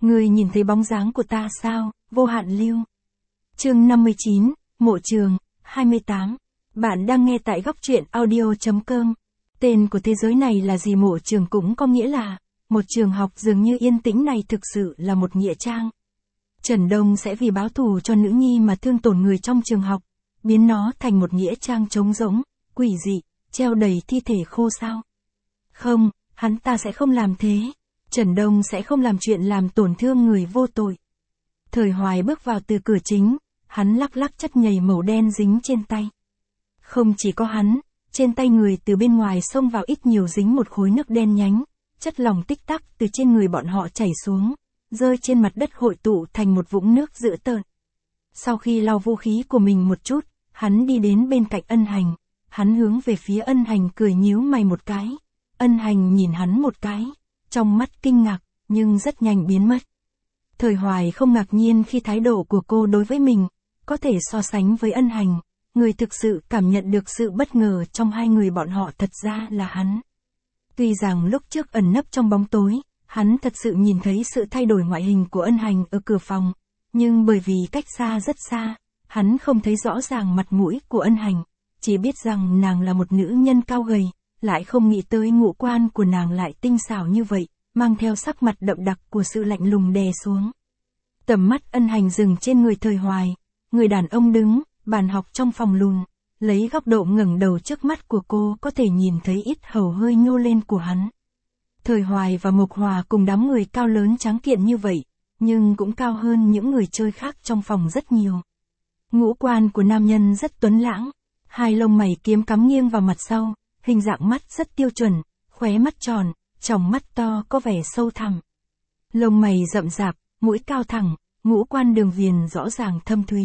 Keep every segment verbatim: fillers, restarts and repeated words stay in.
Ngươi nhìn thấy bóng dáng của ta sao, Vô Hạn Lưu. Chương năm mươi chín, Mộ Trường, hai mươi tám. Bạn đang nghe tại góc truyện audio chấm com. Tên của thế giới này là gì? Mộ trường cũng có nghĩa là một trường học dường như yên tĩnh này thực sự là một nghĩa trang. Trần Đông sẽ vì báo thù cho nữ nhi mà thương tổn người trong trường học, biến nó thành một nghĩa trang trống rỗng, quỷ dị, treo đầy thi thể khô sao? Không, hắn ta sẽ không làm thế. Trần Đông sẽ không làm chuyện làm tổn thương người vô tội. Thời Hoài bước vào từ cửa chính, hắn lắc lắc chất nhầy màu đen dính trên tay. Không chỉ có hắn, trên tay người từ bên ngoài xông vào ít nhiều dính một khối nước đen nhánh, chất lỏng tích tắc từ trên người bọn họ chảy xuống, rơi trên mặt đất hội tụ thành một vũng nước dữ tợn. Sau khi lau vũ khí của mình một chút, hắn đi đến bên cạnh Ân Hành, hắn hướng về phía Ân Hành cười nhíu mày một cái. Ân Hành nhìn hắn một cái, trong mắt kinh ngạc, nhưng rất nhanh biến mất. Thời Hoài không ngạc nhiên khi thái độ của cô đối với mình có thể so sánh với Ân Hành. Người thực sự cảm nhận được sự bất ngờ trong hai người bọn họ thật ra là hắn. Tuy rằng lúc trước ẩn nấp trong bóng tối, hắn thật sự nhìn thấy sự thay đổi ngoại hình của Ân Hành ở cửa phòng, nhưng bởi vì cách xa rất xa, hắn không thấy rõ ràng mặt mũi của Ân Hành, chỉ biết rằng nàng là một nữ nhân cao gầy, lại không nghĩ tới ngũ quan của nàng lại tinh xảo như vậy, mang theo sắc mặt đậm đặc của sự lạnh lùng đè xuống. Tầm mắt Ân Hành dừng trên người Thời Hoài, người đàn ông đứng bàn học trong phòng lùn, lấy góc độ ngẩng đầu trước mắt của cô có thể nhìn thấy ít hầu hơi nhô lên của hắn. Thời Hoài và Mộc Hòa cùng đám người cao lớn tráng kiện như vậy, nhưng cũng cao hơn những người chơi khác trong phòng rất nhiều. Ngũ quan của nam nhân rất tuấn lãng, hai lông mày kiếm cắm nghiêng vào mặt sau, hình dạng mắt rất tiêu chuẩn, khóe mắt tròn, tròng mắt to có vẻ sâu thẳm. Lông mày rậm rạp, mũi cao thẳng, ngũ quan đường viền rõ ràng thâm thúy.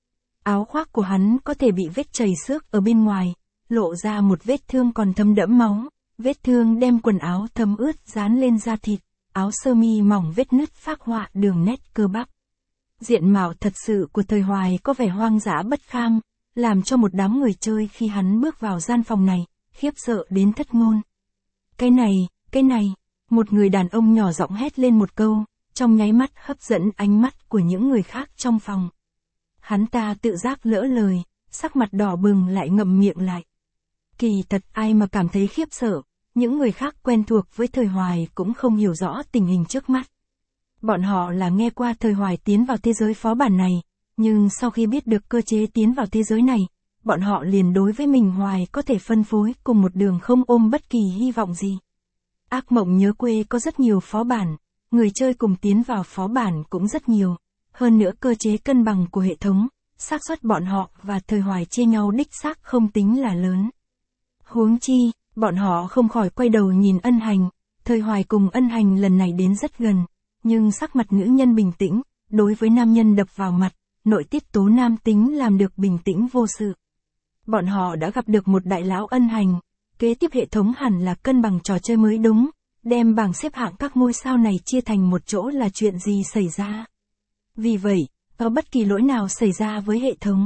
Áo khoác của hắn có thể bị vết chảy xước ở bên ngoài, lộ ra một vết thương còn thấm đẫm máu, vết thương đem quần áo thấm ướt dán lên da thịt, áo sơ mi mỏng vết nứt phác họa đường nét cơ bắp. Diện mạo thật sự của Thời Hoài có vẻ hoang dã bất kham, làm cho một đám người chơi khi hắn bước vào gian phòng này, khiếp sợ đến thất ngôn. Cái này, cái này, một người đàn ông nhỏ giọng hét lên một câu, trong nháy mắt hấp dẫn ánh mắt của những người khác trong phòng. Hắn ta tự giác lỡ lời, sắc mặt đỏ bừng lại ngậm miệng lại. Kỳ thật ai mà cảm thấy khiếp sợ, những người khác quen thuộc với Thời Hoài cũng không hiểu rõ tình hình trước mắt. Bọn họ là nghe qua Thời Hoài tiến vào thế giới phó bản này, nhưng sau khi biết được cơ chế tiến vào thế giới này, bọn họ liền đối với mình Hoài có thể phân phối cùng một đường không ôm bất kỳ hy vọng gì. Ác mộng nhớ quê có rất nhiều phó bản, người chơi cùng tiến vào phó bản cũng rất nhiều. Hơn nữa cơ chế cân bằng của hệ thống, xác suất bọn họ và Thời Hoài chia nhau đích xác không tính là lớn. Huống chi, bọn họ không khỏi quay đầu nhìn Ân Hành, Thời Hoài cùng Ân Hành lần này đến rất gần, nhưng sắc mặt nữ nhân bình tĩnh, đối với nam nhân đập vào mặt, nội tiết tố nam tính làm được bình tĩnh vô sự. Bọn họ đã gặp được một đại lão Ân Hành, kế tiếp hệ thống hẳn là cân bằng trò chơi mới đúng, đem bảng xếp hạng các ngôi sao này chia thành một chỗ là chuyện gì xảy ra. Vì vậy, có bất kỳ lỗi nào xảy ra với hệ thống.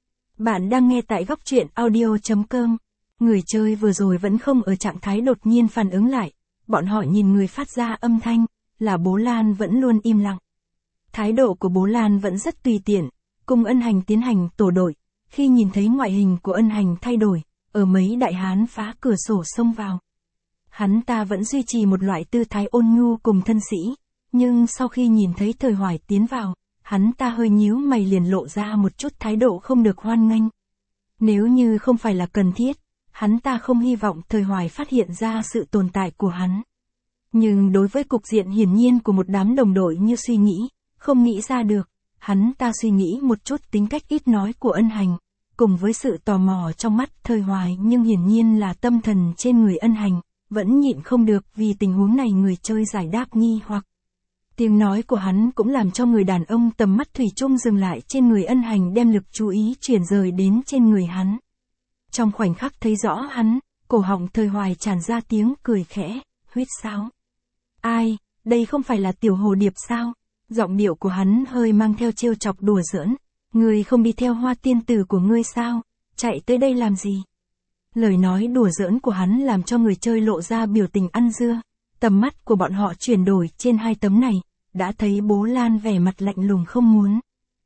Bạn đang nghe tại góc truyện audio chấm com. Người chơi vừa rồi vẫn không ở trạng thái đột nhiên phản ứng lại. Bọn họ nhìn người phát ra âm thanh, là Bố Lan vẫn luôn im lặng. Thái độ của Bố Lan vẫn rất tùy tiện, cùng Ân Hành tiến hành tổ đội. Khi nhìn thấy ngoại hình của Ân Hành thay đổi, ở mấy đại hán phá cửa sổ xông vào. Hắn ta vẫn duy trì một loại tư thái ôn nhu cùng thân sĩ. Nhưng sau khi nhìn thấy Thời Hoài tiến vào, hắn ta hơi nhíu mày liền lộ ra một chút thái độ không được hoan nghênh. Nếu như không phải là cần thiết, hắn ta không hy vọng Thời Hoài phát hiện ra sự tồn tại của hắn. Nhưng đối với cục diện hiển nhiên của một đám đồng đội như suy nghĩ, không nghĩ ra được, hắn ta suy nghĩ một chút tính cách ít nói của Ân Hành, cùng với sự tò mò trong mắt Thời Hoài nhưng hiển nhiên là tâm thần trên người Ân Hành, vẫn nhịn không được vì tình huống này người chơi giải đáp nghi hoặc. Tiếng nói của hắn cũng làm cho người đàn ông tầm mắt thủy chung dừng lại trên người Ân Hành đem lực chú ý chuyển rời đến trên người hắn. Trong khoảnh khắc thấy rõ hắn, cổ họng Thời Hoài tràn ra tiếng cười khẽ, huýt sáo. Ai, đây không phải là Tiểu Hồ Điệp sao? Giọng điệu của hắn hơi mang theo trêu chọc đùa giỡn. Ngươi không đi theo Hoa tiên tử của ngươi sao? Chạy tới đây làm gì? Lời nói đùa giỡn của hắn làm cho người chơi lộ ra biểu tình ăn dưa. Tầm mắt của bọn họ chuyển đổi trên hai tấm này, đã thấy bố Lan vẻ mặt lạnh lùng không muốn.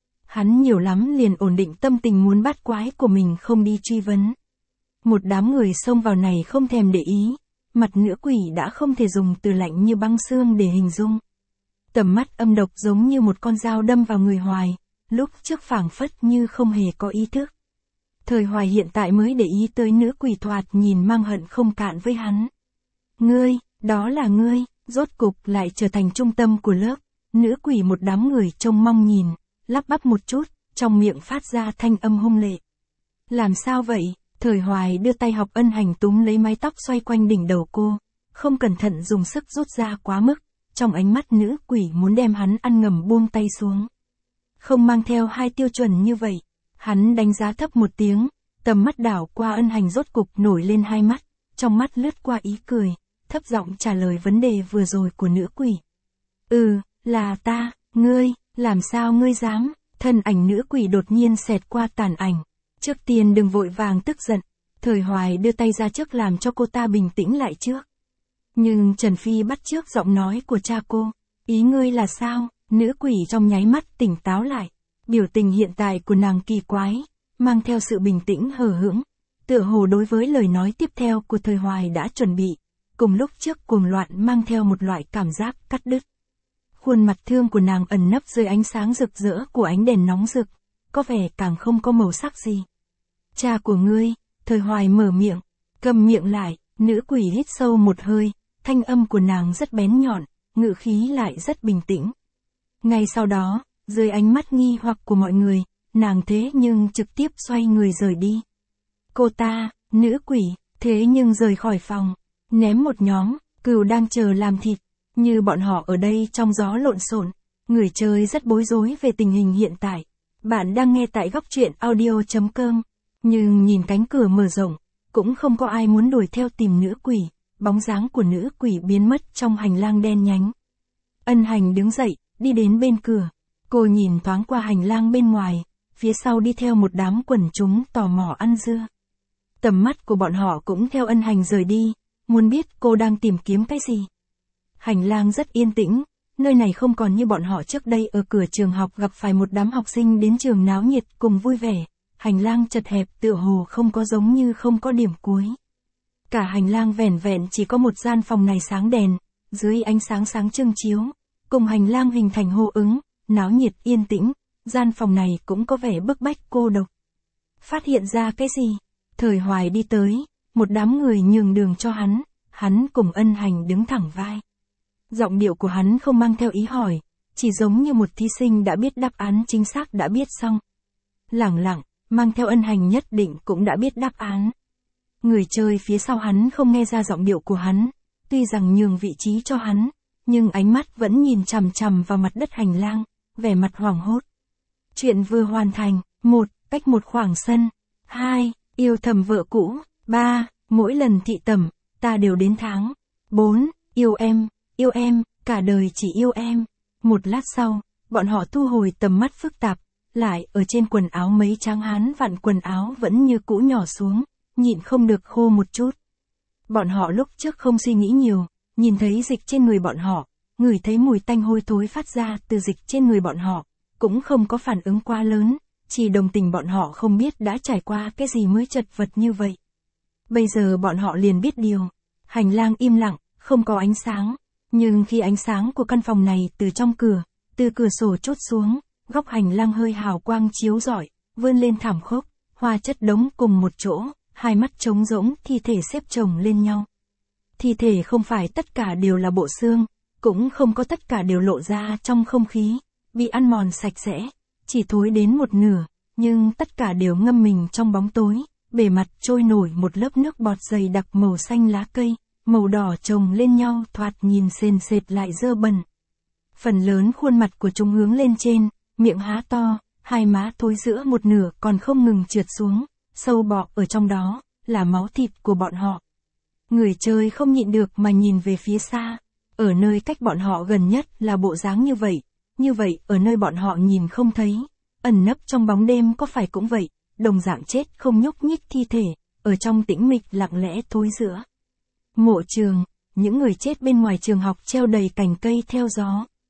Hắn nhiều lắm liền ổn định tâm tình muốn bắt quái của mình không đi truy vấn. Một đám người xông vào này không thèm để ý, mặt nữ quỷ đã không thể dùng từ lạnh như băng xương để hình dung. Tầm mắt âm độc giống như một con dao đâm vào người Hoài, lúc trước phảng phất như không hề có ý thức. Thời Hoài hiện tại mới để ý tới nữ quỷ thoạt nhìn mang hận không cạn với hắn. Ngươi, đó là ngươi, rốt cục lại trở thành trung tâm của lớp. Nữ quỷ một đám người trông mong nhìn, lắp bắp một chút, trong miệng phát ra thanh âm hung lệ. Làm sao vậy? Thời Hoài đưa tay Học Ân Hành túm lấy mái tóc xoay quanh đỉnh đầu cô, không cẩn thận dùng sức rút ra quá mức, trong ánh mắt nữ quỷ muốn đem hắn ăn ngầm buông tay xuống. Không mang theo hai tiêu chuẩn như vậy, hắn đánh giá thấp một tiếng, tầm mắt đảo qua Ân Hành rốt cục nổi lên hai mắt, trong mắt lướt qua ý cười, thấp giọng trả lời vấn đề vừa rồi của nữ quỷ. Ừ, là ta, ngươi, làm sao ngươi dám? Thân ảnh nữ quỷ đột nhiên xẹt qua tàn ảnh. Trước tiên đừng vội vàng tức giận, Thời Hoài đưa tay ra trước làm cho cô ta bình tĩnh lại trước. Nhưng Trần Phi bắt chước giọng nói của cha cô, ý ngươi là sao? Nữ quỷ trong nháy mắt tỉnh táo lại, biểu tình hiện tại của nàng kỳ quái, mang theo sự bình tĩnh hờ hững, tựa hồ đối với lời nói tiếp theo của Thời Hoài đã chuẩn bị, cùng lúc trước cuồng loạn mang theo một loại cảm giác cắt đứt. Khuôn mặt thương của nàng ẩn nấp dưới ánh sáng rực rỡ của ánh đèn nóng rực, có vẻ càng không có màu sắc gì. Cha của ngươi, Thời Hoài mở miệng, cầm miệng lại, nữ quỷ hít sâu một hơi, thanh âm của nàng rất bén nhọn, ngữ khí lại rất bình tĩnh. Ngay sau đó, dưới ánh mắt nghi hoặc của mọi người, nàng thế nhưng trực tiếp xoay người rời đi. Cô ta, nữ quỷ, thế nhưng rời khỏi phòng, ném một nhóm, cừu đang chờ làm thịt, như bọn họ ở đây trong gió lộn xộn, người chơi rất bối rối về tình hình hiện tại. Bạn đang nghe tại góc truyện audio chấm com, nhưng nhìn cánh cửa mở rộng, cũng không có ai muốn đuổi theo tìm nữ quỷ, bóng dáng của nữ quỷ biến mất trong hành lang đen nhánh. Ân Hành đứng dậy, đi đến bên cửa, cô nhìn thoáng qua hành lang bên ngoài, phía sau đi theo một đám quần chúng tò mò ăn dưa. Tầm mắt của bọn họ cũng theo Ân Hành rời đi, muốn biết cô đang tìm kiếm cái gì. Hành lang rất yên tĩnh, nơi này không còn như bọn họ trước đây ở cửa trường học gặp phải một đám học sinh đến trường náo nhiệt cùng vui vẻ, hành lang chật hẹp tựa hồ không có giống như không có điểm cuối. Cả hành lang vẻn vẹn chỉ có một gian phòng này sáng đèn, dưới ánh sáng sáng trưng chiếu, cùng hành lang hình thành hô ứng, náo nhiệt yên tĩnh, gian phòng này cũng có vẻ bức bách cô độc. Phát hiện ra cái gì? Thời Hoài đi tới, một đám người nhường đường cho hắn, hắn cùng Ân Hành đứng thẳng vai. Giọng điệu của hắn không mang theo ý hỏi, chỉ giống như một thí sinh đã biết đáp án chính xác đã biết xong. Lẳng lặng, mang theo Ân Hành nhất định cũng đã biết đáp án. Người chơi phía sau hắn không nghe ra giọng điệu của hắn, tuy rằng nhường vị trí cho hắn, nhưng ánh mắt vẫn nhìn chằm chằm vào mặt đất hành lang, vẻ mặt hoảng hốt. Chuyện vừa hoàn thành. Một, cách một khoảng sân. Hai, yêu thầm vợ cũ. Ba, mỗi lần thị tẩm, ta đều đến tháng. Bốn, yêu em, yêu em, cả đời chỉ yêu em. Một lát sau, bọn họ thu hồi tầm mắt phức tạp, lại ở trên quần áo mấy tráng hán vặn quần áo vẫn như cũ nhỏ xuống, nhịn không được khô một chút. Bọn họ lúc trước không suy nghĩ nhiều, nhìn thấy dịch trên người bọn họ, ngửi thấy mùi tanh hôi thối phát ra từ dịch trên người bọn họ, cũng không có phản ứng quá lớn, chỉ đồng tình bọn họ không biết đã trải qua cái gì mới chật vật như vậy. Bây giờ bọn họ liền biết điều, hành lang im lặng, không có ánh sáng, nhưng khi ánh sáng của căn phòng này từ trong cửa, từ cửa sổ trút xuống, góc hành lang hơi hào quang chiếu rọi, vươn lên thảm khốc, hoa chất đống cùng một chỗ, hai mắt trống rỗng, thi thể xếp chồng lên nhau. Thi thể không phải tất cả đều là bộ xương, cũng không có tất cả đều lộ ra trong không khí, bị ăn mòn sạch sẽ, chỉ thối đến một nửa, nhưng tất cả đều ngâm mình trong bóng tối, bề mặt trôi nổi một lớp nước bọt dày đặc màu xanh lá cây, màu đỏ chồng lên nhau thoạt nhìn sền sệt lại dơ bẩn. Phần lớn khuôn mặt của chúng hướng lên trên, miệng há to, hai má thối giữa một nửa còn không ngừng trượt xuống, sâu bọ ở trong đó, là máu thịt của bọn họ. Người chơi không nhịn được mà nhìn về phía xa, ở nơi cách bọn họ gần nhất là bộ dáng như vậy, như vậy ở nơi bọn họ nhìn không thấy, ẩn nấp trong bóng đêm có phải cũng vậy, đồng dạng chết không nhúc nhích thi thể, ở trong tĩnh mịch lặng lẽ thối giữa. Mộ trường, những người chết bên ngoài trường học treo đầy cành cây theo gió.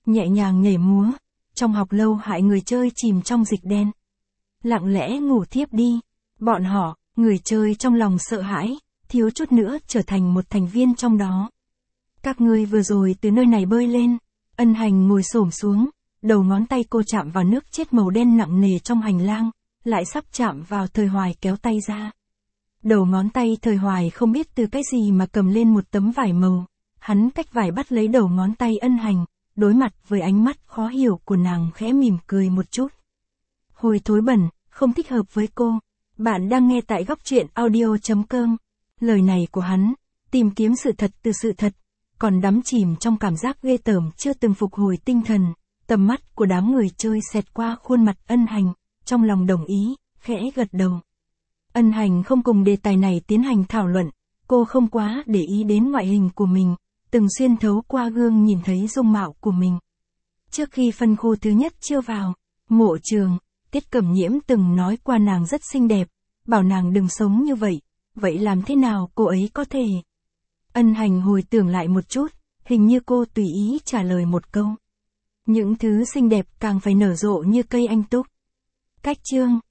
nhẹ nhàng nhảy múa, trong học lâu hại người chơi chìm trong dịch đen. Lặng lẽ ngủ thiếp đi, bọn họ, người chơi trong lòng sợ hãi, thiếu chút nữa trở thành một thành viên trong đó. Các ngươi vừa rồi từ nơi này bơi lên, Ân Hành ngồi xổm xuống, đầu ngón tay cô chạm vào nước chết màu đen nặng nề trong hành lang, lại sắp chạm vào Thời Hoài kéo tay ra. Đầu ngón tay Thời Hoài không biết từ cái gì mà cầm lên một tấm vải màu, hắn cách vải bắt lấy đầu ngón tay Ân Hành, đối mặt với ánh mắt khó hiểu của nàng khẽ mỉm cười một chút. Hôi thối bẩn, không thích hợp với cô. Bạn đang nghe tại góc truyện audio chấm com. Lời này của hắn, tìm kiếm sự thật từ sự thật, còn đắm chìm trong cảm giác ghê tởm chưa từng phục hồi tinh thần. Tầm mắt của đám người chơi xẹt qua khuôn mặt Ân Hành, trong lòng đồng ý, khẽ gật đầu. Ân Hành không cùng đề tài này tiến hành thảo luận, cô không quá để ý đến ngoại hình của mình, từng xuyên thấu qua gương nhìn thấy dung mạo của mình. Trước khi phân khu thứ nhất chưa vào, Mộ Trường, Tiết Cẩm Nhiễm từng nói qua nàng rất xinh đẹp, bảo nàng đừng sống như vậy, vậy làm thế nào cô ấy có thể? Ân Hành hồi tưởng lại một chút, hình như cô tùy ý trả lời một câu. Những thứ xinh đẹp càng phải nở rộ như cây anh túc. Cách chương